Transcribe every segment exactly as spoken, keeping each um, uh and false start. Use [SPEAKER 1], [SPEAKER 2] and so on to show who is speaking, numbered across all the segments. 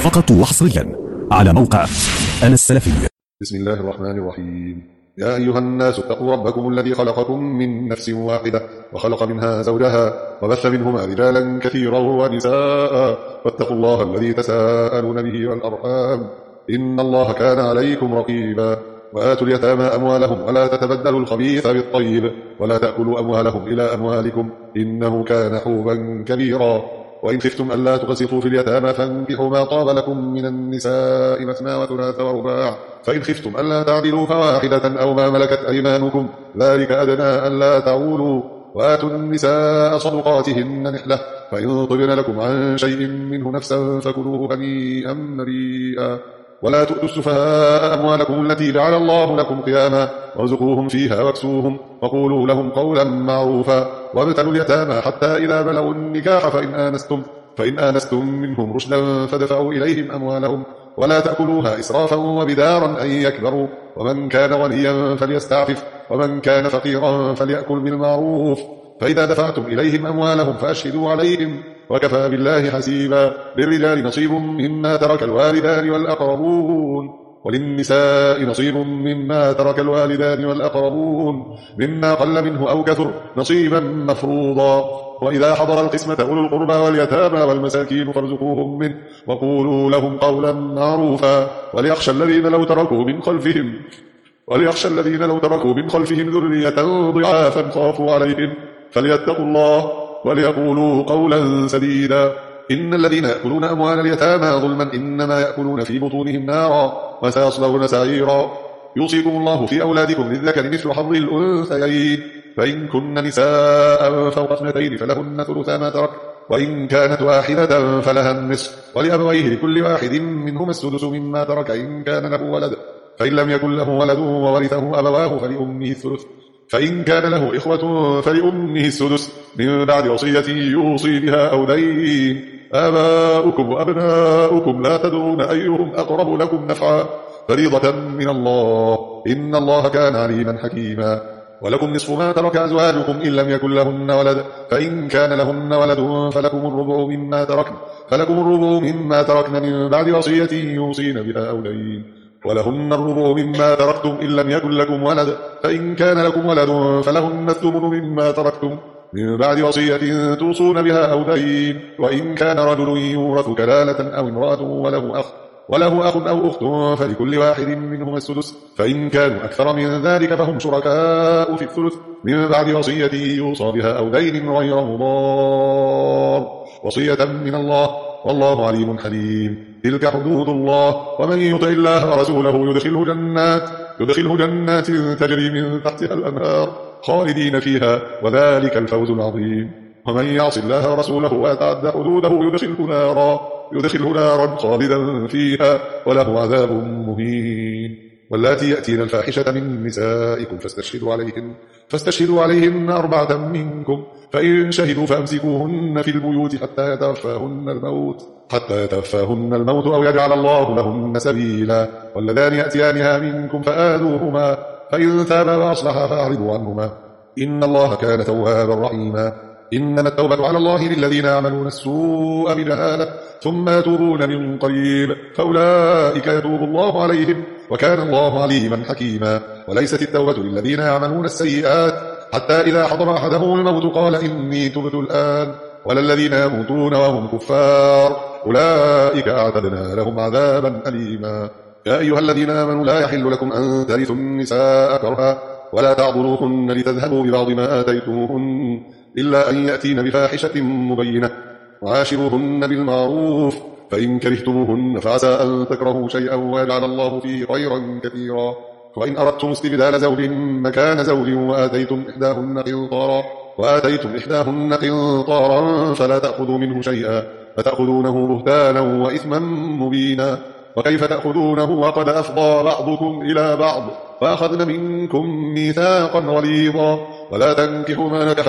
[SPEAKER 1] فقط وحصريا على موقع أنا السلفي.
[SPEAKER 2] بسم الله الرحمن الرحيم. يا أيها الناس اتقوا ربكم الذي خلقكم من نفس واحدة وخلق منها زوجها وبث منهما رجالا كثيرا ونساء واتقوا الله الذي تساءلون به والأرحام إن الله كان عليكم رقيبا. وآتوا اليتامى أموالهم ولا تتبدلوا الخبيث بالطيب ولا تأكلوا أموالهم إلى أموالكم إنه كان حوبا كبيرا. وإن خفتم ألا تقسطوا في اليتامى فانكحوا ما طاب لكم من النساء مثنى وثلاث ورباع فإن خفتم ألا تعدلوا فواحدة أو ما ملكت أيمانكم ذلك أدنى ألا تعولوا. وآتوا النساء صدقاتهن نحلة فإن طبن لكم عن شيء منه نفسا فكلوه هنيئا مريئا. ولا تؤتوا السفهاء أموالكم التي جعل الله لكم قياما وارزقوهم فيها واكسوهم وقولوا لهم قولا معروفا. وابتلوا اليتامى حتى إذا بلغوا النكاح فإن آنستم, فإن آنستم منهم رشدا فادفعوا إليهم أموالهم ولا تأكلوها إسرافا وبدارا أن يكبروا. ومن كان غنيا فليستعفف ومن كان فقيرا فليأكل بالمعروف. فإذا دفعتم إليهم أموالهم فأشهدوا عليهم وكفى بالله حسيبا. للرجال نصيب مما ترك الوالدان والأقربون وللنساء نصيب مما ترك الوالدان والأقربون مما قل منه أو كثر نصيبا مفروضا. وإذا حضر القسمة أولو القربى واليتامى والمساكين فارزقوهم منه وقولوا لهم قولا معروفا. وليخشى الذين لو تركوا من خلفهم وليخشى الذين لو تركوا من خلفهم ذرية ضعافا خافوا عليهم فليتقوا الله وليقولوا قولا سديدا. إن الذين يأكلون أموال اليتامى ظلما إنما يأكلون في بطونهم نارا وسيصلون سعيرا. يوصيكم الله في أولادكم للذكر مثل حظ الأنثيين فإن كن نساء فوق اثنتين فلهن ثلثا ما ترك وإن كانت واحدة فلها النصف ولأبويه لكل واحد منهما السدس مما ترك إن كان له ولد فإن لم يكن له ولد وورثه أبواه فلأمه الثلث فإن كان له إخوة فلأمه السدس من بعد وصية يوصي بها أو دين. آباؤكم وأبناؤكم لا تدرون أيهم أقرب لكم نفعا فريضة من الله إن الله كان عليما حكيما. ولكم نصف ما ترك أزواجكم إن لم يكن لهن ولد فإن كان لهن ولد فلكم الربع مما تركن فلكم الربع مما تركن من بعد وصية يوصين بها أو دين. ولهن الربع مما تركتم إن لم يكن لكم ولد فإن كان لكم ولد فلهن الثمن مما تركتم من بعد وصية توصون بها أو دين. وإن كان رجل يورث كلالة أو امرأة وله أخ وله أخ أو أخت فلكل واحد منهما السدس فإن كانوا أكثر من ذلك فهم شركاء في الثلث من بعد وصية يوصى بها أو دين غير مضار وصية من الله والله عليم حليم. تلك حدود الله ومن يطع الله ورسوله يدخله جنات يدخله جنات تجري من تحتها الأنهار خالدين فيها وذلك الفوز العظيم. ومن يعص الله ورسوله ويتعد حدوده يدخله نارا يدخله نارا خالدا فيها وله عذاب مهين. واللاتي يأتين الفاحشة من نسائكم فاستشهدوا عليهن فاستشهدوا عليهن أربعة منكم فإن شهدوا فأمسكوهن في البيوت حتى يتوفاهن الموت حتى يتوفاهن الموت أو يجعل الله لهن سبيلا. واللذان يأتيانها منكم فآذوهما فإن تابا وأصلحا فأعرضوا عنهما إن الله كان توابا رحيما. إنما التوبة على الله للذين يعملون السوء بجهالة ثم يتوبون من قريب فأولئك يتوب الله عليهم وكان الله عليما حكيما. وليست التوبة للذين يعملون السيئات حتى إذا حضر أحدهم الموت قال إني تبت الآن ولا الذين يموتون وهم كفار أولئك أعتدنا لهم عذابا أليما. يا أيها الذين آمنوا لا يحل لكم أن ترثوا النساء كرها ولا تعضلوهن لتذهبوا ببعض ما آتيتموهن إلا أن يأتين بفاحشة مبينة وعاشروهن بالمعروف فإن كرهتموهن فعسى أن تكرهوا شيئا ويجعل الله فيه خيرا كثيرا. وإن أردتم استبدال زوج مكان زوج وآتيتم إحداهن قنطارا وآتيتم إحداهن قنطارا فلا تأخذوا منه شيئا فتأخذونه بهتانا وإثما مبينا. وكيف تأخذونه وقد أفضى بعضكم إلى بعض وأخذن منكم ميثاقا غليظا. ولا تنكحوا ما نكح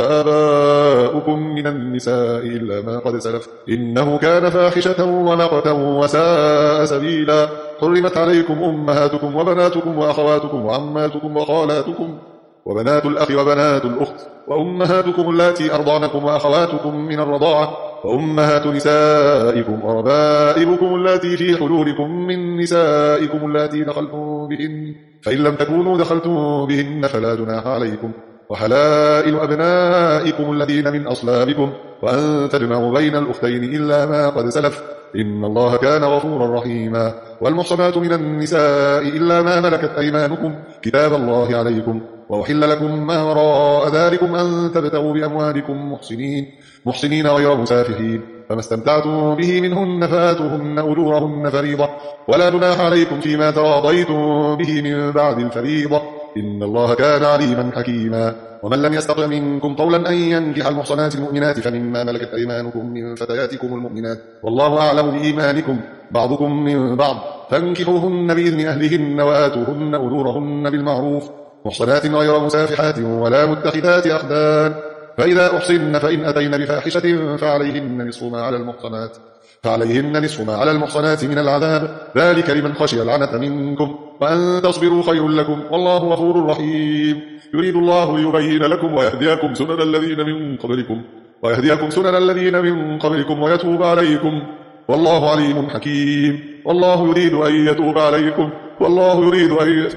[SPEAKER 2] آباؤكم من النساء إلا ما قد سلف إنه كان فاحشة ومقتا وساء سبيلا. حرمت عليكم أمهاتكم وبناتكم وأخواتكم وعماتكم وخالاتكم وبنات الأخ وبنات الأخت وأمهاتكم اللاتي أرضعنكم وأخواتكم من الرضاعة وأمهات نسائكم وربائبكم التي في حجوركم من نسائكم التي دخلتم بهن، فإن لم تكونوا دخلتم بهن فلا جناح عليكم، وحلائل أبنائكم الذين من أصلابكم، وأن تجمعوا بين الأختين إلا ما قد سلف، إن الله كان غفورا رحيما. والمحصنات من النساء إلا ما ملكت أيمانكم كتاب الله عليكم، وأحل لكم ما وراء ذلكم أن تبتغوا بأموالكم محسنين محسنين غير مسافحين، فما استمتعتم به منهن فآتوهن أجورهن فريضة، ولا جناح عليكم فيما تراضيتم به من بعد الفريضة، إن الله كان عليما حكيما. ومن لم يستطع منكم طولا أن ينكح المحصنات المؤمنات فمما ملكت أيمانكم من فتياتكم المؤمنات، والله أعلم بإيمانكم بعضكم من بعض، فانكحوهن بإذن أهلهن وآتوهن أجورهن بالمعروف، محصنات غير مسافحات ولا متخذات أخدان، فإذا أحصن فإن أتين بفاحشة فعليهن نصف ما على المحصنات فعليهن نصف ما على المحصنات من العذاب، ذلك لمن خشي العنة منكم، وأن تصبروا خير لكم، والله غفور رحيم. يريد الله ليبين لكم ويهديكم سنن الذين من قبلكم ويهديكم سنن الذين من قبلكم ويتوب عليكم، والله عليم حكيم. والله يريد أن يتوب عليكم والله يريد أن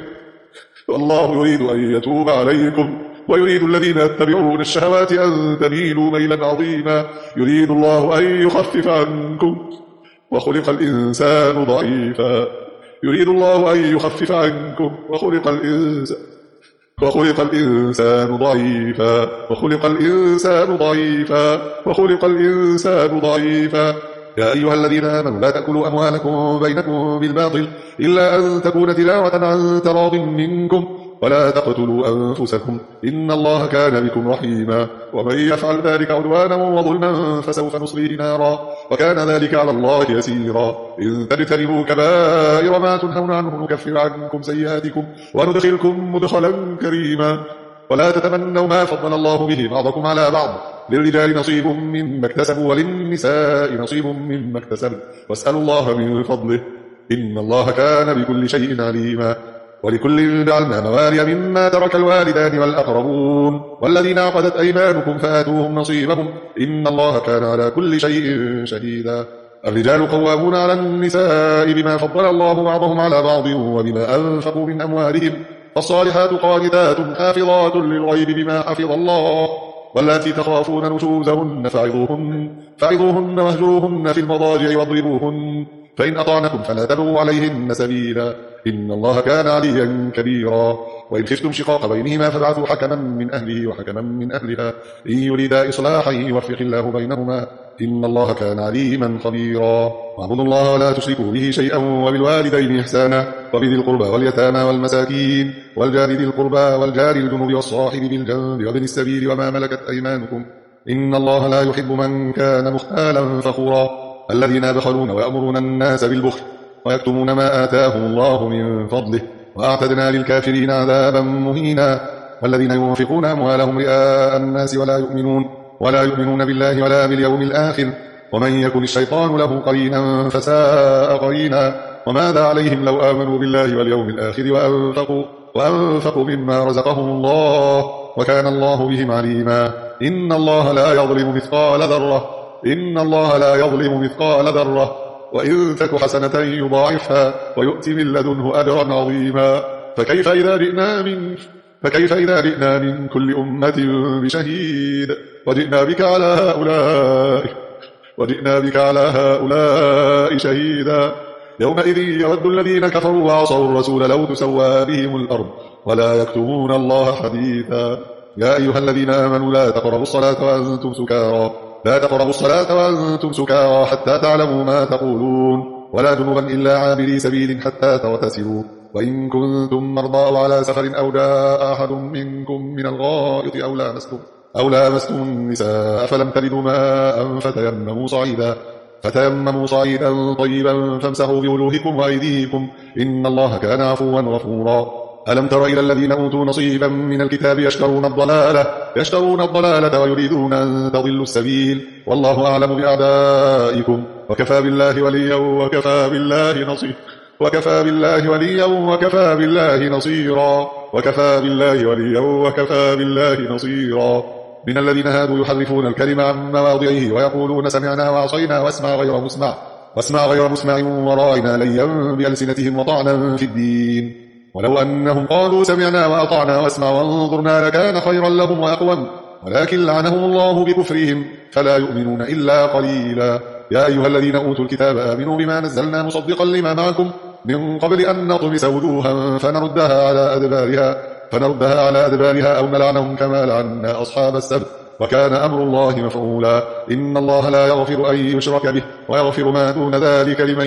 [SPEAKER 2] والله يريد أن يتوب عليكم ويريد الذين يتبعون الشهوات أن تميلوا ميلا عظيما. يريد الله أن يخفف عنكم وخلق الإنسان ضعيفا يريد الله أن يخفف عنكم وخلق الإنسان وخلق الإنسان ضعيفا وخلق الإنسان ضعيفا وخلق الإنسان ضعيفا يا أيها الذين آمنوا لا تأكلوا أموالكم بينكم بالباطل إلا أن تكون تلاوة عن تراض منكم، ولا تقتلوا أنفسكم إن الله كان بكم رحيما. ومن يفعل ذلك عدوانا وظلما فسوف نصليه نارا، وكان ذلك على الله يسيرا. إن تجتنبوا كبائر ما تنهون عنه نكفر عنكم سيئاتكم وندخلكم مدخلا كريما. ولا تتمنوا ما فضل الله به بعضكم على بعض، للرجال نصيب مما اكتسبوا وللنساء نصيب مما اكتسبوا، واسألوا الله من فضله إن الله كان بكل شيء عليما. ولكل جعلنا موالي مما ترك الوالدان والأقربون والذين عقدت أيمانكم فآتوهم نصيبهم إن الله كان على كل شيء شهيدا. الرجال قوامون على النساء بما فضل الله بعضهم على بعض وبما أنفقوا من أموالهم، فالصالحات قانتات حافظات للغيب بما حفظ الله، واللاتي تخافون نشوزهن فعظوهن فعظوهن واهجروهن في المضاجع واضربوهن، فإن أطعنكم فلا تبغوا عليهن سبيلا إن الله كان عليا كبيرا. وإن خفتم شقاق بينهما فابعثوا حكما من أهله وحكما من أهلها إن يريدا إصلاحا يوفق الله بينهما إن الله كان عليما خبيرا. واعبدوا الله ولا تشركوا به شيئا وبالوالدين إحسانا وبذي القربى واليتامى والمساكين والجار ذي القربى والجار الجنب والصاحب بالجنب وابن السبيل وما ملكت أيمانكم إن الله لا يحب من كان مختالا فخورا. الذين يبخلون ويأمرون الناس بالبخل ويكتمون ما آتاهم الله من فضله وأعتدنا للكافرين عذابا مهينا. والذين ينفقون أموالهم رئاء الناس ولا يؤمنون ولا يؤمنون بالله ولا باليوم الآخر ومن يكن الشيطان له قرينا فساء قرينا. وماذا عليهم لو آمنوا بالله واليوم الآخر وأنفقوا, وأنفقوا مما رزقهم الله وكان الله بهم عليما. إن الله لا يظلم مثقال ذرة إن الله لا يظلم مثقال ذرة وإن تك حسنة يضاعفها ويؤتي من لدنه أجرا عظيما. فكيف إذا جئنا من فكيف إذا جئنا من كل أمة بشهيد وجئنا بك على هؤلاء وجئنا بك على هؤلاء شهيدا. يومئذ يود الذين كفروا وعصوا الرسول لو تسوى بهم الأرض ولا يكتمون الله حديثا. يا أيها الذين آمنوا لا تقربوا الصلاة وأنتم سكارى لا تقربوا الصلاة وأنتم سكارى حتى تعلموا ما تقولون ولا جنبا إلا عابري سبيل حتى تغتسلوا وإن كنتم مرضى أو على سفر أو جاء أحد منكم من الغائط أو لامستم أو لامستم النساء فلم تجدوا ماء فتيمموا صعيدا فتيمموا صعيدا طيبا فامسحوا بوجوهكم وأيديكم إن الله كان عفوا غفورا. ألم تر إلى الذين أوتوا نصيبا من الكتاب يشترون الضلالة يشترون الضلالة ويريدون أن تضلوا السبيل والله أعلم بأعدائكم وكفى بالله وليا وكفى بالله نصيرا وكفى بالله وليا وكفى بالله نصيرا وكفى بالله وليا وكفى بالله نصيرا. من الذين هادوا يحرفون الكلم عن مواضعه ويقولون سمعنا وعصينا واسمع غير مسمع واسمع غير مسمع وراعنا ليا بألسنتهم وطعنا في الدين. ولو أنهم قالوا سمعنا وأطعنا واسمع وانظرنا لكان خيرا لهم وأقوم، ولكن لعنهم الله بكفرهم فلا يؤمنون إلا قليلا. يا أيها الذين أوتوا الكتاب آمنوا بما نزلنا مصدقا لما معكم من قبل أن نطمس وجوها فنردها على أدبارها فنردها على أدبارها أو نلعنهم كما لعنا أصحاب السبت وكان أمر الله مفعولا. إن الله لا يغفر أن يشرك به ويغفر ما دون ذلك لمن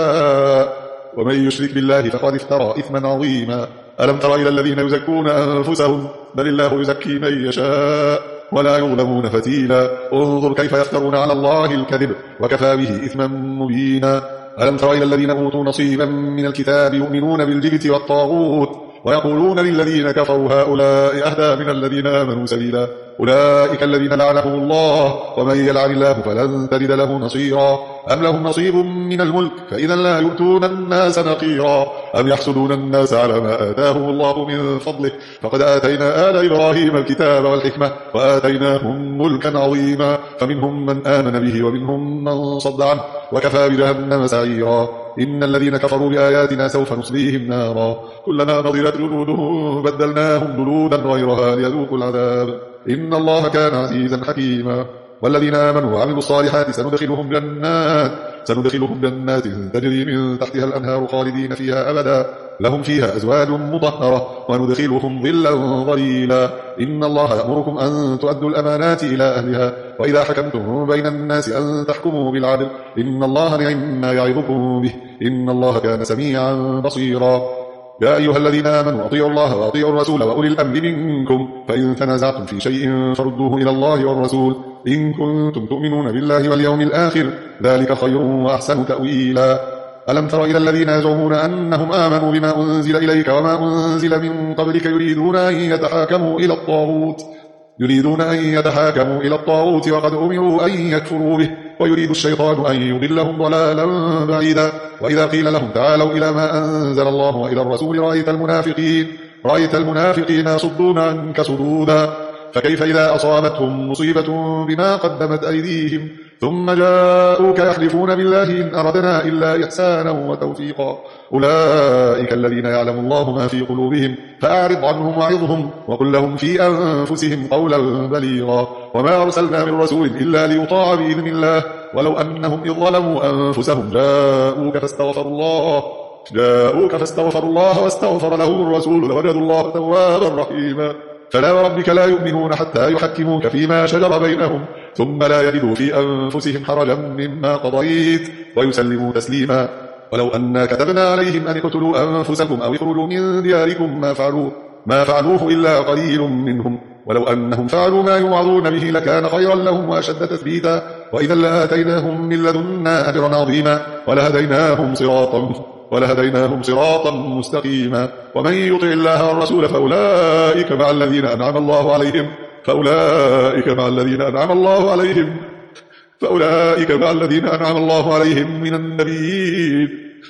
[SPEAKER 2] يشاء، ومن يشرك بالله فقد افترى إثما عظيما. ألم تر إلى الذين يزكون أنفسهم بل الله يزكي من يشاء ولا يظلمون فتيلا. انظر كيف يفترون على الله الكذب وكفى به إثما مبينا. ألم تر إلى الذين أوتوا نصيبا من الكتاب يؤمنون بالجبت والطاغوت ويقولون للذين كفروا هؤلاء أهدى من الذين آمنوا سبيلا. أولئك الذين لعنهم الله ومن يلعن الله فلن تجد له نصيرا. أم لهم نصيب من الملك فإذا لا يؤتون الناس نقيرا. أم يحسدون الناس على ما آتاهم الله من فضله فقد آتينا آل إبراهيم الكتاب والحكمة وآتيناهم ملكا عظيما. فمنهم من آمن به ومنهم من صد عنه وكفى بجهنم سعيرا. إن الذين كفروا بآياتنا سوف نصليهم نارا كلما نضجت جلودهم بدلناهم جلودا غيرها ليذوقوا العذاب إن الله كان عزيزا حكيما. والذين آمنوا وعملوا الصالحات سندخلهم جنات سندخلهم جنات تجري من تحتها الأنهار خالدين فيها أبدا لهم فيها أزواج مطهرة وندخلهم ظلا ظليلا. إن الله يأمركم أن تؤدوا الأمانات إلى أهلها وإذا حكمتم بين الناس أن تحكموا بالعدل إن الله نعم ما يعظكم به إن الله كان سميعا بصيرا. يا أيها الذين آمنوا أطيعوا الله وأطيعوا الرسول وأولي الأمر منكم فإن تنازعتم في شيء فردوه إلى الله والرسول إن كنتم تؤمنون بالله واليوم الآخر ذلك خير وأحسن تأويلا. ألم تر إلى الذين يزعمون أنهم آمنوا بما أنزل إليك وما أنزل من قبلك يريدون أن يتحاكموا إلى الطاغوت يريدون أن يتحاكموا إلى الطاغوت وقد أمروا أن يكفروا به ويريد الشيطان أن يضلهم ضلالا بعيدا. وإذا قيل لهم تعالوا إلى ما أنزل الله وإلى الرسول رأيت المنافقين رأيت المنافقين يصدون عنك صدودا. فكيف إذا أصابتهم مصيبة بما قدمت أيديهم ثم جاءوك يحلفون بالله إن أردنا إلا إحسانا وتوفيقا. أولئك الذين يعلم الله ما في قلوبهم فأعرض عنهم وعظهم وقل لهم في أنفسهم قولا بليغا. وما أرسلنا من رسول إلا ليطاع بإذن الله ولو أنهم إذ ظلموا أنفسهم جاءوك فاستغفروا الله جاءوك فاستغفروا الله واستغفر لهم الرسول لوجدوا الله توابا رحيما. فلا وربك لا يؤمنون حتى يحكموك فيما شجر بينهم ثم لا يجدوا في أنفسهم حرجا مما قضيت ويسلموا تسليما. ولو أنا كتبنا عليهم أن اقتلوا أنفسكم أو اخرجوا من دياركم ما فعلوه ما فعلوه إلا قليل منهم ولو أنهم فعلوا ما يوعظون به لكان خيرا لهم وأشد تثبيتا وإذا لآتيناهم من لدنا أجرا عظيما ولهديناهم صراطا ولهديناهم صراطا مستقيما. ومن يطع الله والرسول فأولئك مع الذين أنعم الله عليهم فأولئك مع الذين أنعم الله عليهم فأولئك مع الذين أنعم الله عليهم من النبيين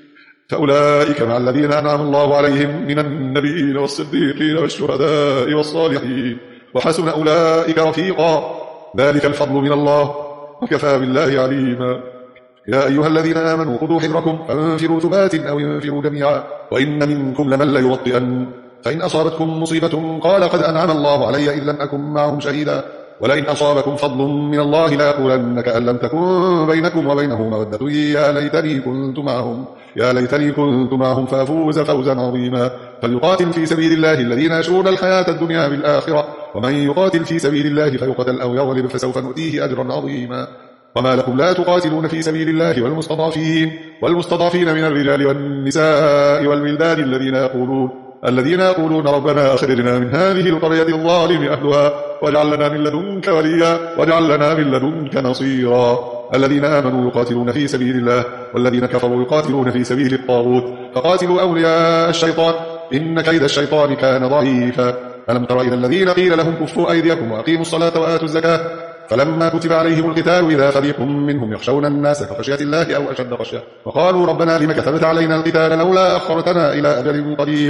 [SPEAKER 2] فأولئك مع الذين أنعم الله عليهم من النبيين والصديقين والشهداء والصالحين وحسن أولئك رفيقا. ذلك الفضل من الله وكفى بالله عليما. يا أيها الذين آمنوا خذوا حذركم فانفروا ثبات أو انفروا جميعا وإن منكم لمن ليبطئن فإن أصابتكم مصيبة قال قد أنعم الله علي إذ لم أكن معهم شهيدا ولئن أصابكم فضل من الله ليقولن كأن لم تكن بينكم وبينه مودة يا ليتني كنت معهم يا ليتني كنت معهم فأفوز فوزا عظيما. فليقاتل في سبيل الله الذين يشرون الحياة الدنيا بالآخرة ومن يقاتل في سبيل الله فيقتل أو يغلب فسوف نؤتيه أجرا عظيما. وما لكم لا تقاتلون في سبيل الله والمستضعفين والمستضعفين من الرجال والنساء والولدان الذين يقولون الذين يقولون ربنا أخرجنا من هذه القرية الظالم أهلها واجعل لنا من لدنك وليا واجعل لنا من لدنك نصيرا. الذين آمنوا يقاتلون في سبيل الله والذين كفروا يقاتلون في سبيل الطاغوت فقاتلوا أولياء الشيطان إن كيد الشيطان كان ضعيفا. ألم تر إلى الذين قيل لهم كفوا أيديكم وأقيموا الصلاة وآتوا الزكاة فلما كتب عليهم القتال إذا فريق منهم يخشون الناس كخشية الله أو أشد خشية وقالوا ربنا لم كتبت علينا القتال لولا أخرتنا إلى أجل قريب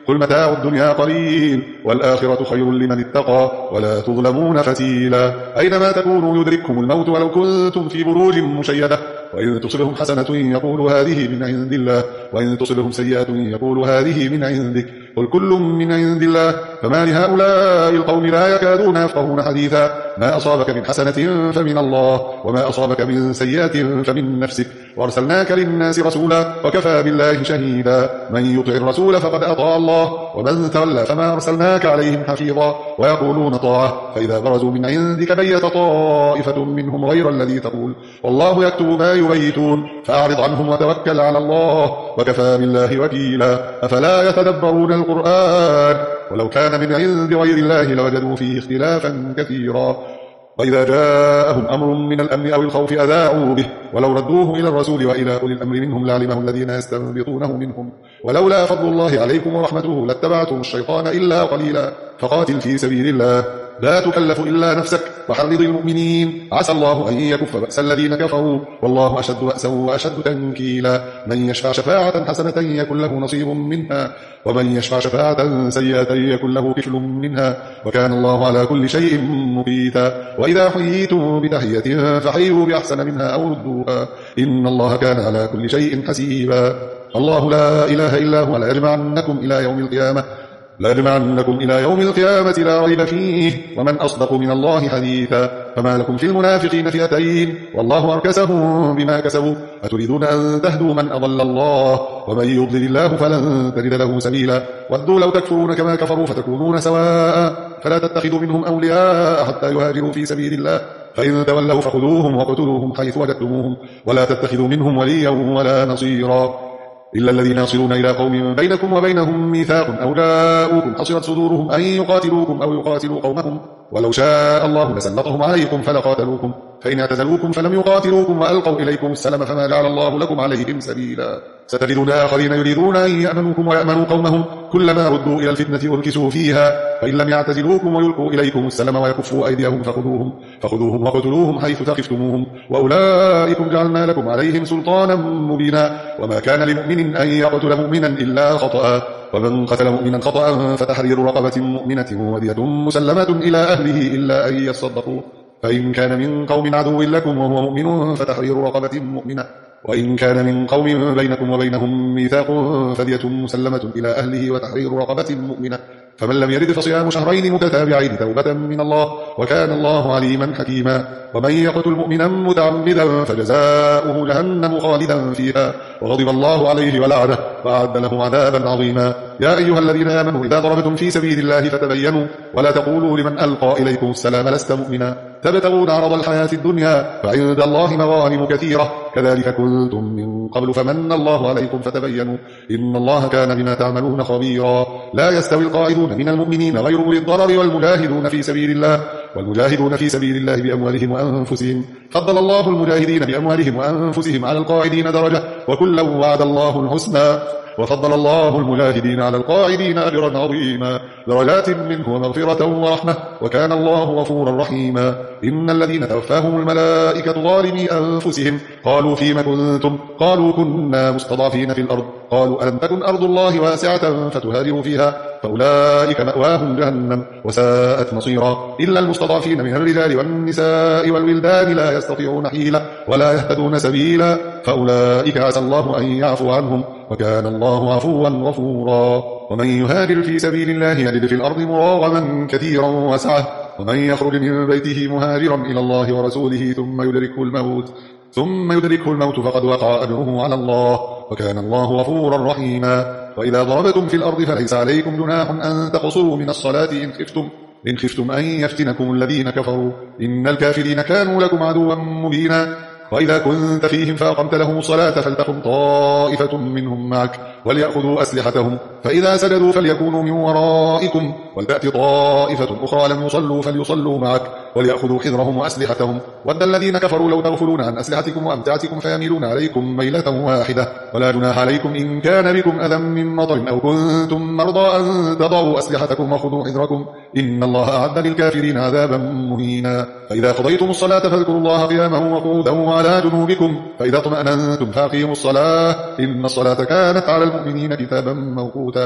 [SPEAKER 2] قل متاع الدنيا قليل والآخرة خير لمن اتقى ولا تظلمون فتيلا أينما تكونوا يدرككم الموت ولو كنتم في بروج مشيدة وإن تصبهم حسنة يقول هذه من عند الله وإن تصبهم سيئة يقول هذه من عندك قل كل من عند الله فما لهؤلاء القوم لا يكادون يفقهون حديثا ما أصابك من حسنة فمن الله وما أصابك من سيئة فمن نفسك وأرسلناك للناس رسولا وكفى بالله شهيدا من يطع الرسول فقد أطاع الله ومن تولى فما أرسلناك عليهم حفيظا ويقولون طاعة فإذا برزوا من عندك بيت طائفة منهم غير الذي تقول والله يكتب ما يبيتون فأعرض عنهم وتوكل على الله وكفى بالله وكيلا أفلا يتدبرون القرآن ولو كان من عند غير الله لوجدوا فيه اختلافا كثيرا وإذا جاءهم أمر من الأمن أو الخوف أذاعوا به ولو ردوه إلى الرسول وإلى أولي الأمر منهم لعلمه الذين يستنبطونه منهم ولولا فضل الله عليكم ورحمته لاتبعتم الشيطان إلا قليلا فقاتل في سبيل الله لا تكلف إلا نفسك وحرض المؤمنين عسى الله أن يكف بأس الذين كفروا والله أشد بأسا وأشد تنكيلا من يشفع شفاعة حسنة يكن له نصيب منها ومن يشفع شفاعة سيئة يكن له كفل منها وكان الله على كل شيء مقيتا وإذا حييتم بتحية فحيوا بأحسن منها أو ردوها إن الله كان على كل شيء حسيبا الله لا إله إلا هو لا يجمعنكم إلى يوم القيامة لا يجمعنكم إلى يوم القيامة لا ريب فيه ومن أصدق من الله حديثا فما لكم في المنافقين فئتين والله أركسهم بما كسبوا أتريدون أن تهدوا من أضل الله ومن يضلل الله فلن تجد له سبيلا ودوا لو تكفرون كما كفروا فتكونون سواء فلا تتخذوا منهم أولياء حتى يهاجروا في سبيل الله فإن تولوا فخذوهم وقتلوهم حيث وجدتموهم ولا تتخذوا منهم وليا ولا نصيرا إلا الذين يصلون إلى قوم بينكم وبينهم ميثاق أو جاءوكم حصرت صدورهم أن يقاتلوكم أو يقاتلوا قومهم ولو شاء الله لسلطهم عليكم فلقاتلوكم فإن اعتزلوكم فلم يقاتلوكم وألقوا إليكم السلام فما جعل الله لكم عليهم سبيلا ستجدون آخرين يريدون أن يأمنوكم ويأمنوا قومهم كلما ردوا إلى الفتنة أركسوا فيها فإن لم يعتزلوكم ويلقوا إليكم السلام ويكفوا أيديهم فخذوهم فخذوهم وقتلوهم حيث ثقفتموهم وأولئكم جعلنا لكم عليهم سلطانا مبينا وما كان لمؤمن أن يقتل مؤمنا إلا خطأ ومن قتل مؤمنا خطأ فتحرير رقبة مؤمنة ودية مسلمة إلى أهله إلا أن يصدقوا فإن كان من قوم عدو لكم وهو مؤمن فتحرير رقبة مؤمنة وإن كان من قوم بينكم وبينهم ميثاق فدية مسلمة إلى أهله وتحرير رقبة مؤمنة فمن لم يرد فصيام شهرين متتابعين توبة من الله وكان الله عليما حكيما ومن يقتل مؤمنا متعمدا فجزاؤه جهنم خالدا فيها وغضب الله عليه ولعنه وأعد له عذابا عظيما يا أيها الذين آمنوا إذا ضربتم في سبيل الله فتبينوا ولا تقولوا لمن ألقى إليكم السلام لست مؤمنا تبتغون عرض الحياة الدنيا فعند الله مغانم كثيرة كذلك كنتم من قبل فمن الله عليكم فتبينوا إن الله كان بما تعملون خبيرا لا يستوي القاعدون من المؤمنين غير أولي الضرر والمجاهدون في سبيل الله والمجاهدون في سبيل الله بأموالهم وأنفسهم فضل الله المجاهدين بأموالهم وأنفسهم على القاعدين درجة وكلا وعد الله الحسنى وفضل الله المجاهدين على القاعدين أجرا عظيما درجات منه ومغفرة ورحمة وكان الله غفورا رحيما إن الذين توفاهم الملائكة ظالمي أنفسهم قالوا فيما كنتم قالوا كنا مستضعفين في الأرض قالوا ألم تكن أرض الله واسعة فتهاجروا فيها فأولئك مأواهم جهنم وساءت مصيرا إلا المستضعفين من الرجال والنساء والولدان لا يستطيعون حيلة ولا يهتدون سبيلا فأولئك عسى الله أن يعفو عنهم وكان الله عفوا غفورا ومن يهاجر في سبيل الله يجد في الأرض مراغما كثيرا وسعة ومن يخرج من بيته مهاجرا إلى الله ورسوله ثم يدركه الموت ثم يدركه الموت فقد وقع أجره على الله وكان الله غفورا رحيما وإذا ضربتم في الأرض فليس عليكم جناح أن تقصروا من الصلاة إن خفتم إن خفتم أن يفتنكم الذين كفروا إن الكافرين كانوا لكم عدوا مبينا وإذا كنت فيهم فأقمت لهم الصلاة فلتقم طائفة منهم معك وليأخذوا أسلحتهم فإذا سجدوا فليكونوا من ورائكم ولتأت طائفة أخرى لم يصلوا فليصلوا معك وليأخذوا حذرهم وأسلحتهم ود الذين كفروا لو تغفلون عن أسلحتكم وأمتعتكم فيميلون عليكم ميلة واحدة ولا جناح عليكم إن كان بكم أذى من مطر أو كنتم مرضى أن تضعوا أسلحتكم وخذوا حذركم إن الله أعد للكافرين عذابا مهينا فإذا قضيتم الصلاة فاذكروا الله قياما وقعودا وعلى جنوبكم فإذا اطمأننتم فأقيموا الصلاة إن الصلاة كانت على المؤمنين كتابا موقوتا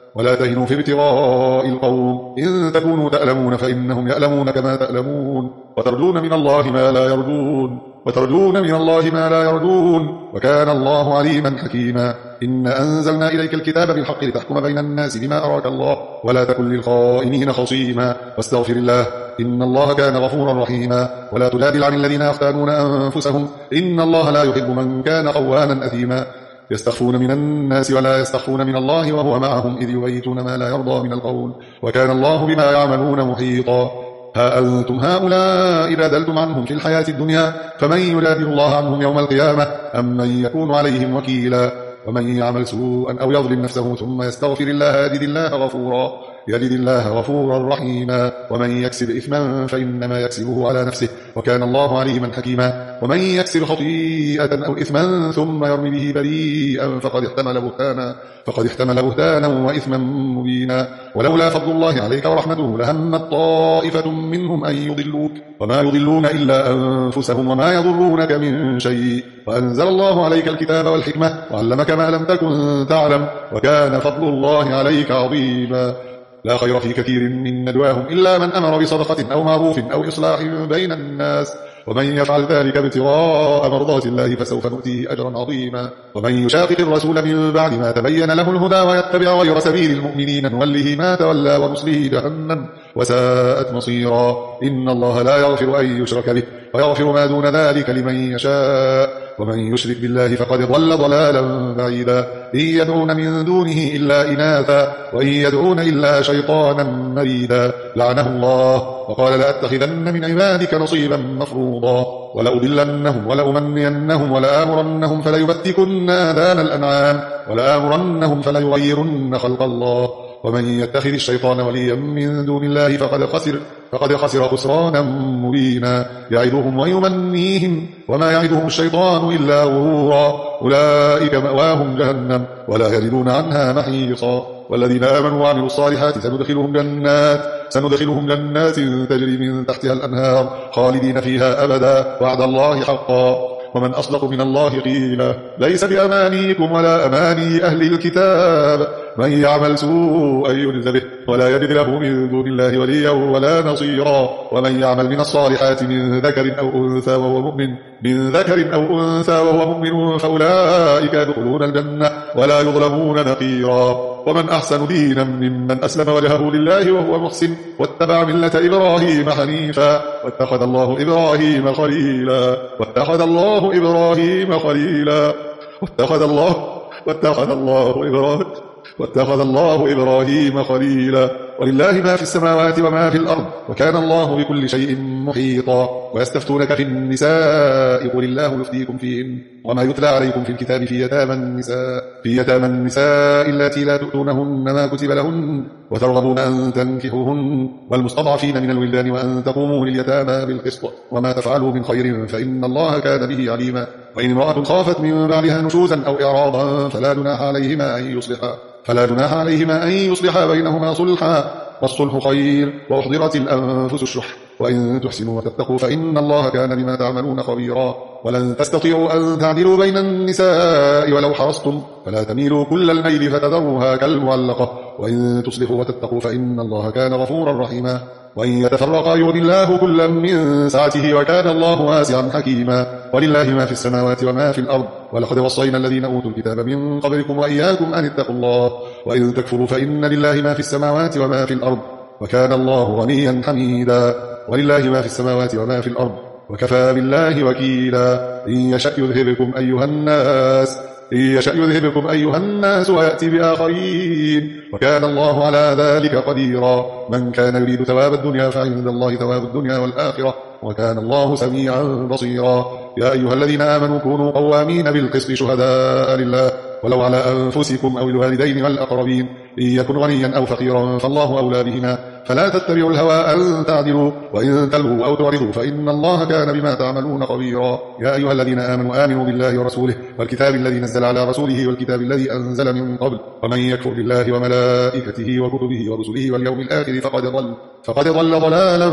[SPEAKER 2] ولا تهنوا في ابتغاء القوم إن تكونوا تألمون فإنهم يألمون كما تألمون وترجون من الله ما لا يرجون وترجون من الله ما لا يرجون وكان الله عليما حكيما إنا أنزلنا إليك الكتاب بالحق لتحكم بين الناس بما أراك الله ولا تكن للخائنين خصيما واستغفر الله إن الله كان غفورا رحيما ولا تجادل عن الذين يختانون أنفسهم إن الله لا يحب من كان خوانا أثيما يستخفون من الناس ولا يستخفون من الله وهو معهم إذ يبيتون ما لا يرضى من القول وكان الله بما يعملون محيطا ها أنتم هؤلاء بادلتم عنهم في الحياة الدنيا فمن يجادل الله عنهم يوم القيامة أم من يكون عليهم وكيلا ومن يعمل سوءا أو يظلم نفسه ثم يستغفر الله يجد الله غفورا يجد الله غفورا رحيما ومن يكسب إثما فإنما يكسبه على نفسه وكان الله عليما حكيما ومن يكسب خطيئة أو إثما ثم يرمي به بريئا فقد احتمل بهتانا فقد احتمل بهتانا وإثما مبينا ولولا فضل الله عليك ورحمته لهمت طائفة منهم أن يضلوك وما يضلون إلا أنفسهم وما يضرونك من شيء وأنزل الله عليك الكتاب والحكمة وعلمك ما لم تكن تعلم وكان فضل الله عليك عظيما لا خير في كثير من ندواهم إلا من أمر بصدقة أو معروف أو إصلاح بين الناس ومن يفعل ذلك ابتغاء مرضات الله فسوف نؤتيه أجرا عظيما ومن يشاقق الرسول من بعد ما تبين له الهدى ويتبع غير سبيل المؤمنين نوله ما تولى ونصله جهنم وساءت مصيرا إن الله لا يغفر أن يشرك به ويغفر ما دون ذلك لمن يشاء ومن يشرك بالله فقد ضل ضلالا بعيدا إن يدعون من دونه إلا إناثا وإن يدعون إلا شيطانا مريدا لعنه الله وقال لأتخذن من عبادك نصيبا مفروضا ولأضلنهم ولأمنينهم ولآمرنهم فليبتكن آذان الأنعام ولآمرنهم فليغيرن خلق الله ومن يتخذ الشيطان وليا من دون الله فقد خسر فقد خسر خسرانا مبينا يعدهم ويمنيهم وما يعدهم الشيطان إلا غرورا أولئك مأواهم جهنم ولا يجدون عنها محيصا والذين آمنوا وعملوا الصالحات سندخلهم جنات سندخلهم جنات تجري من تحتها الأنهار خالدين فيها أبدا وعد الله حقا ومن أصدق من الله قيلا ليس بأمانيكم ولا أماني أهل الكتاب من يعمل سوءا يجز به ولا يجد له من دون الله وليا ولا نصيرا ومن يعمل من الصالحات من ذكر أو أنثى وهو مؤمن من ذكر أو أنثى وهو مؤمن فأولئك يدخلون الجنة ولا يظلمون نقيرا ومن أحسن دينا ممن أسلم وجهه لله وهو محسن واتبع ملة إبراهيم حنيفا واتخذ الله إبراهيم خليلا واتخذ الله إبراهيم خليلا واتخذ الله واتخذ الله إبراهيم واتخذ الله إبراهيم خليلا ولله ما في السماوات وما في الأرض وكان الله بكل شيء محيطا ويستفتونك في النساء قل الله يفتيكم فيهن وما يتلى عليكم في الكتاب في يتامى النساء في يتامى النساء اللاتي لا تؤتونهن ما كتب لهن وترغبون أن تنكحوهن والمستضعفين من الولدان وأن تقوموا لليتامى بالقسط وما تفعلوا من خير فإن الله كان به عليما وإن امرأة خافت من بعدها نشوزا أو إعراضا فلا جناح عليهما أن يصلحا فلا جناح عليهما أن يصلحا بينهما صلحا والصلح خير وأحضرت الأنفس الشح وإن تحسنوا وتتقوا فإن الله كان بما تعملون خبيرا ولن تستطيعوا أن تعدلوا بين النساء ولو حرصتم فلا تميلوا كل الميل فتذروها كالمعلقة وإن تصلحوا وتتقوا فإن الله كان غفورا رحيما وإن يتفرقا يغني الله كلا من سعته وكان الله واسعا حكيما ولله ما في السماوات وما في الأرض ولقد وصينا الذين أوتوا الكتاب من قبلكم وإياكم أن اتقوا الله وإن تكفروا فإن لله ما في السماوات وما في الأرض وكان الله غنيا حميدا ولله ما في السماوات وما في الأرض وكفى بالله وكيلا إن يشأ يذهبكم أيها الناس إن يشأ يذهبكم أيها الناس ويأتي بآخرين وكان الله على ذلك قديرا من كان يريد ثواب الدنيا فعند الله ثواب الدنيا والآخرة وكان الله سميعا بصيرا يا أيها الذين آمنوا كونوا قوامين بالقسط شهداء لله ولو على أنفسكم أو الوالدين والأقربين إن يكن غنيا أو فقيرا فالله أولى بهما فلا تتبعوا الهوى أن تعدلوا وإن تلووا أو تعرضوا فإن الله كان بما تعملون خبيرا. يا أيها الذين آمنوا آمنوا بالله ورسوله والكتاب الذي نزل على رسوله والكتاب الذي أنزل من قبل ومن يكفر بالله وملائكته وكتبه ورسله واليوم الآخر فقد ضل فقد ضل ضلالا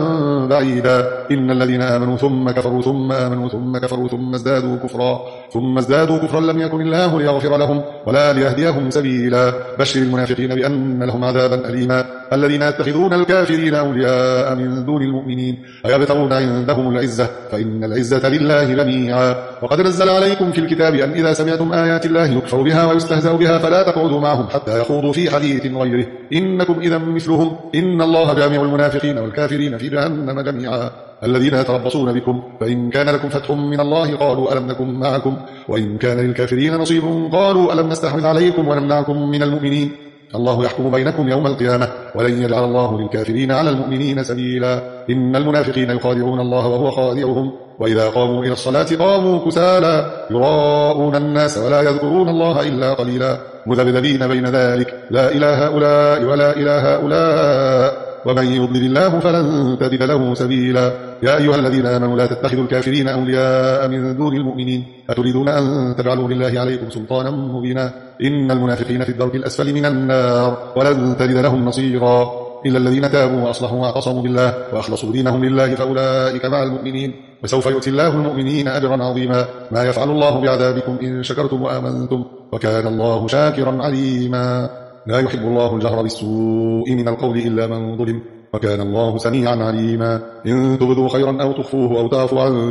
[SPEAKER 2] بعيدا. إن الذين آمنوا ثم كفروا ثم آمنوا ثم كفروا ثم ازدادوا كفرا ثم ازدادوا كفرا لم يكن الله ليغفر لهم ولا ليهديهم سبيلا. بشر المنافقين بأن لهم عذابا أليما. الذين يتخذون الكافرين أولياء من دون المؤمنين أيبتغون عندهم العزة فإن العزة لله جميعا. وقد نزل عليكم في الكتاب أن إذا سمعتم آيات الله يكفر بها ويستهزأ بها فلا تقعدوا معهم حتى يخوضوا في حديث غيره إنكم إذا مثلهم إن الله جامع المنافقين والكافرين في جهنم جميعا. الذين يتربصون بكم فإن كان لكم فتح من الله قالوا ألم نكن معكم وإن كان للكافرين نصيب قالوا ألم نستحوذ عليكم ونمنعكم من المؤمنين. الله يحكم بينكم يوم القيامة ولن يجعل الله للكافرين على المؤمنين سبيلا. إن المنافقين يخادعون الله وهو خادعهم وإذا قاموا إلى الصلاة قاموا كسالى يراءون الناس ولا يذكرون الله إلا قليلا مذبذبين بين ذلك لا إله هؤلاء ولا إله هؤلاء ومن يضلل الله فلن تجد له سبيلا. يا أيها الذين آمنوا لا تتخذوا الكافرين أولياء من دون المؤمنين أتريدون أن تجعلوا لله عليكم سلطانا مبينا. إن المنافقين في الدرك الأسفل من النار ولن تجد لهم نصيرا إلا الذين تابوا وأصلحوا واعتصموا بالله وأخلصوا دينهم لله فأولئك مع المؤمنين وسوف يؤتي الله المؤمنين أجرا عظيما. ما يفعل الله بعذابكم إن شكرتم وآمنتم وكان الله شاكرا عليما. لا يحب الله الجهر بالسوء من القول إلا من ظلم وكان الله سميعا عليما. إن تبدوا خيرا أو تخفوه أو تعفوا عن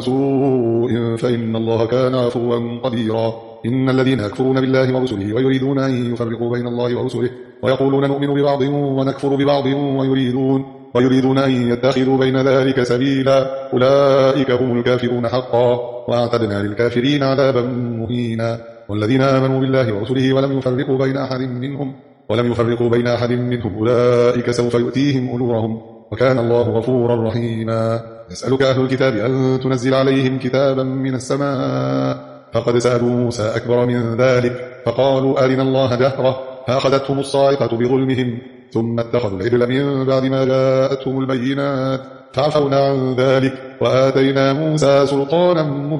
[SPEAKER 2] سوء فإن الله كان عفوا قديرا. إن الذين يكفرون بالله ورسله ويريدون أن يفرقوا بين الله ورسله ويقولون نؤمن ببعض ونكفر ببعض ويريدون ويريدون أن يتخذوا بين ذلك سبيلا أولئك هم الكافرون حقا وأعتدنا للكافرين عذابا مهينا. والذين آمنوا بالله ورسله ولم يفرقوا بين أحد منهم ولم يفرقوا بين أحد منهم أولئك سوف يؤتيهم أجورهم وكان الله غفورا رحيما. يسألك أهل الكتاب أن تنزل عليهم كتابا من السماء فقد سألوا موسى أكبر من ذلك فقالوا أرنا الله جهرة فأخذتهم الصاعقة بظلمهم ثم اتخذوا العجل من بعد ما جاءتهم البينات فعفونا عن ذلك وآتينا موسى سلطانا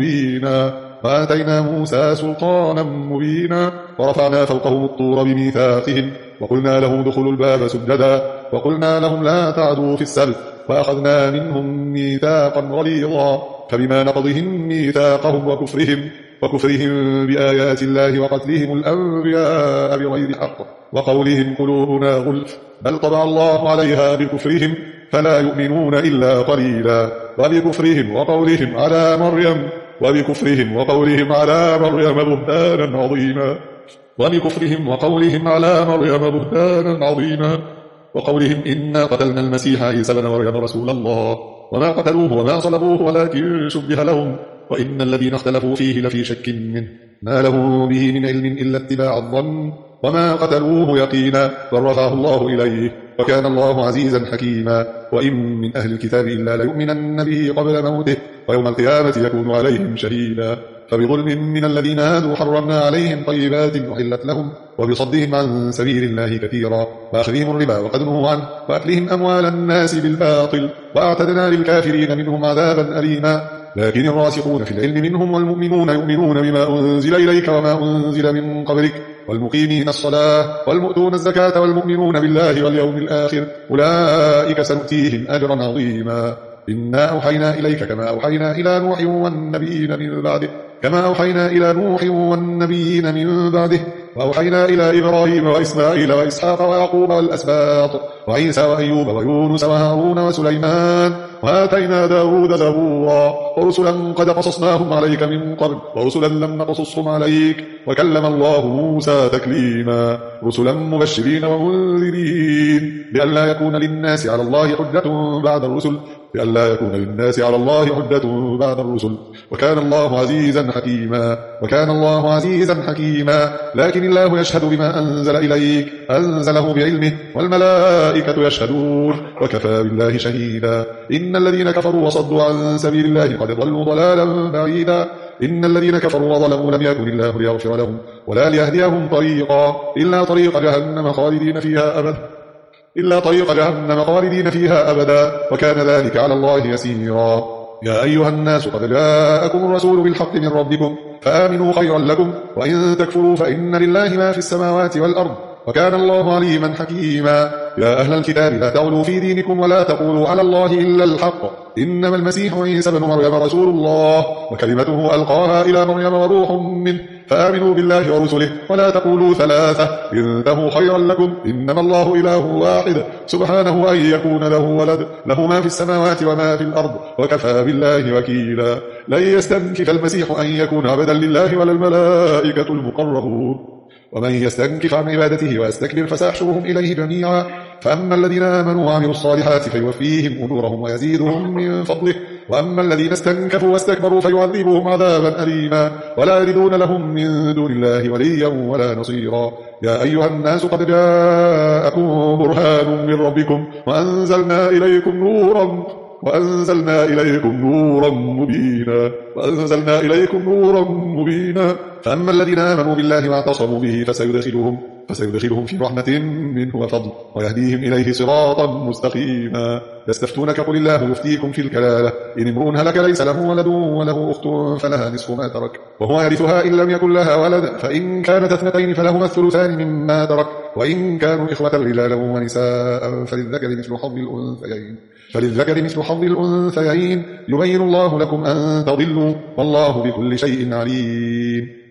[SPEAKER 2] مبينا وآتينا موسى سلطانا مبينا ورفعنا فوقهم الطور بميثاقهم وقلنا لهم ادخلوا الباب سجدا وقلنا لهم لا تعدوا في السبت وأخذنا منهم ميثاقا غليظا فبما نقضهم ميثاقهم وكفرهم وكفرهم بآيات الله وقتلهم الأنبياء بغير حق وقولهم قلوبنا غلف بل طبع الله عليها بكفرهم فلا يؤمنون إلا قليلا وبكفرهم وقولهم على مريم وبكفرهم وقولهم على مريم بهتانا عظيما وبكفرهم وقولهم على مريم بهتانا عظيما وقولهم إنا قتلنا المسيح عيسى بن مريم رسول الله وما قتلوه وما صلبوه ولكن شبه لهم وإن الذين اختلفوا فيه لفي شك منه ما له به من علم إلا اتباع الظن وما قتلوه يقينا بل رفعه الله إليه وكان الله عزيزا حكيما. وإن من أهل الكتاب إلا ليؤمنن به قبل موته ويوم القيامة يكون عليهم شهيدا. فبظلم من الذين هادوا حرمنا عليهم طيبات أحلت لهم وبصدهم عن سبيل الله كثيرا وأخذهم الربا وقد نهوا عنه وأكلهم أموال الناس بالباطل وأعتدنا للكافرين منهم عذابا أليما. لكن الراسخون في العلم منهم والمؤمنون يؤمنون بما أنزل إليك وما أنزل من قبلك والمقيمين الصلاة والمؤتون الزكاة والمؤمنون بالله واليوم الآخر أولئك سنؤتيهم أجرا عظيما. إنا أوحينا إليك كما أوحينا إلى نوح والنبيين من بعده كما أوحينا إلى نوح والنبيين من بعده وأوحينا إلى إبراهيم وإسماعيل وإسحاق ويعقوب والأسباط وعيسى وأيوب ويونس وهارون وسليمان وآتينا داود زبورا ورسلا قد قصصناهم عليك من قبل ورسلا لم نقصصهم عليك وكلم الله موسى تكليما رسلا مبشرين ومنذرين لئلا يكون للناس على الله حجة بعد الرسل لئلا يكون للناس على الله حجة بعد الرسل وكان الله عزيزا حكيما وكان الله عزيزا حكيما. لكن الله يشهد بما أنزل إليك أنزله بعلمه والملائكة يشهدون وكفى بالله شهيدا. إن الذين كفروا وصدوا عن سبيل الله قد ضلوا ضلالا بعيدا. إن الذين كفروا وظلموا لم يكن الله ليغفر لهم ولا ليهديهم طريقا إلا طريق جهنم خالدين فيها أبدا إلا طريق جهنم خالدين فيها أبدا وكان ذلك على الله يسيرا. يا أيها الناس قد جاءكم الرسول بالحق من ربكم فآمنوا خيرا لكم وإن تكفروا فإن لله ما في السماوات والأرض وكان الله عليما حكيما. يا أهل الكتاب لا تغلوا في دينكم ولا تقولوا على الله إلا الحق إنما المسيح عيسى بن مريم رسول الله وكلمته ألقاها إلى مريم وروح منه فآمنوا بالله ورسله ولا تقولوا ثلاثة انتهوا خيرا لكم إنما الله إله واحد سبحانه أن يكون له ولد له ما في السماوات وما في الأرض وكفى بالله وكيلا. لن يستنكف المسيح أن يكون عبدا لله ولا الملائكة المقربون ومن يستنكف عن عبادته ويستكبر فسيحشرهم إليه جميعا. فأما الذين آمنوا وعملوا الصالحات فيوفيهم أجورهم ويزيدهم من فضله وأما الذين استنكفوا واستكبروا فيعذبهم عذابا أليما ولا يجدون لهم من دون الله وليا ولا نصيرا. يا أيها الناس قد جاءكم برهان من ربكم وأنزلنا إليكم نورا وأنزلنا إليكم نورا مبينا وأنزلنا إليكم نورا مبينا. فأما الذين آمنوا بالله واعتصموا به فسيدخلهم فسيدخلهم في رحمة منه وفضل ويهديهم إليه صراطا مستقيما. يستفتونك قل الله يفتيكم في الكلالة إن امرؤ هلك ليس له ولد وله أخت فلها نصف ما ترك وهو يرثها إن لم يكن لها ولد فإن كانت اثنتين فلهما الثلثان مما ترك وإن كانوا إخوة رجالا ونساء فللذكر مثل حظ الأنثيين فللذكر مثل حظ الأنثيين يبين الله لكم أن تضلوا والله بكل شيء عليم.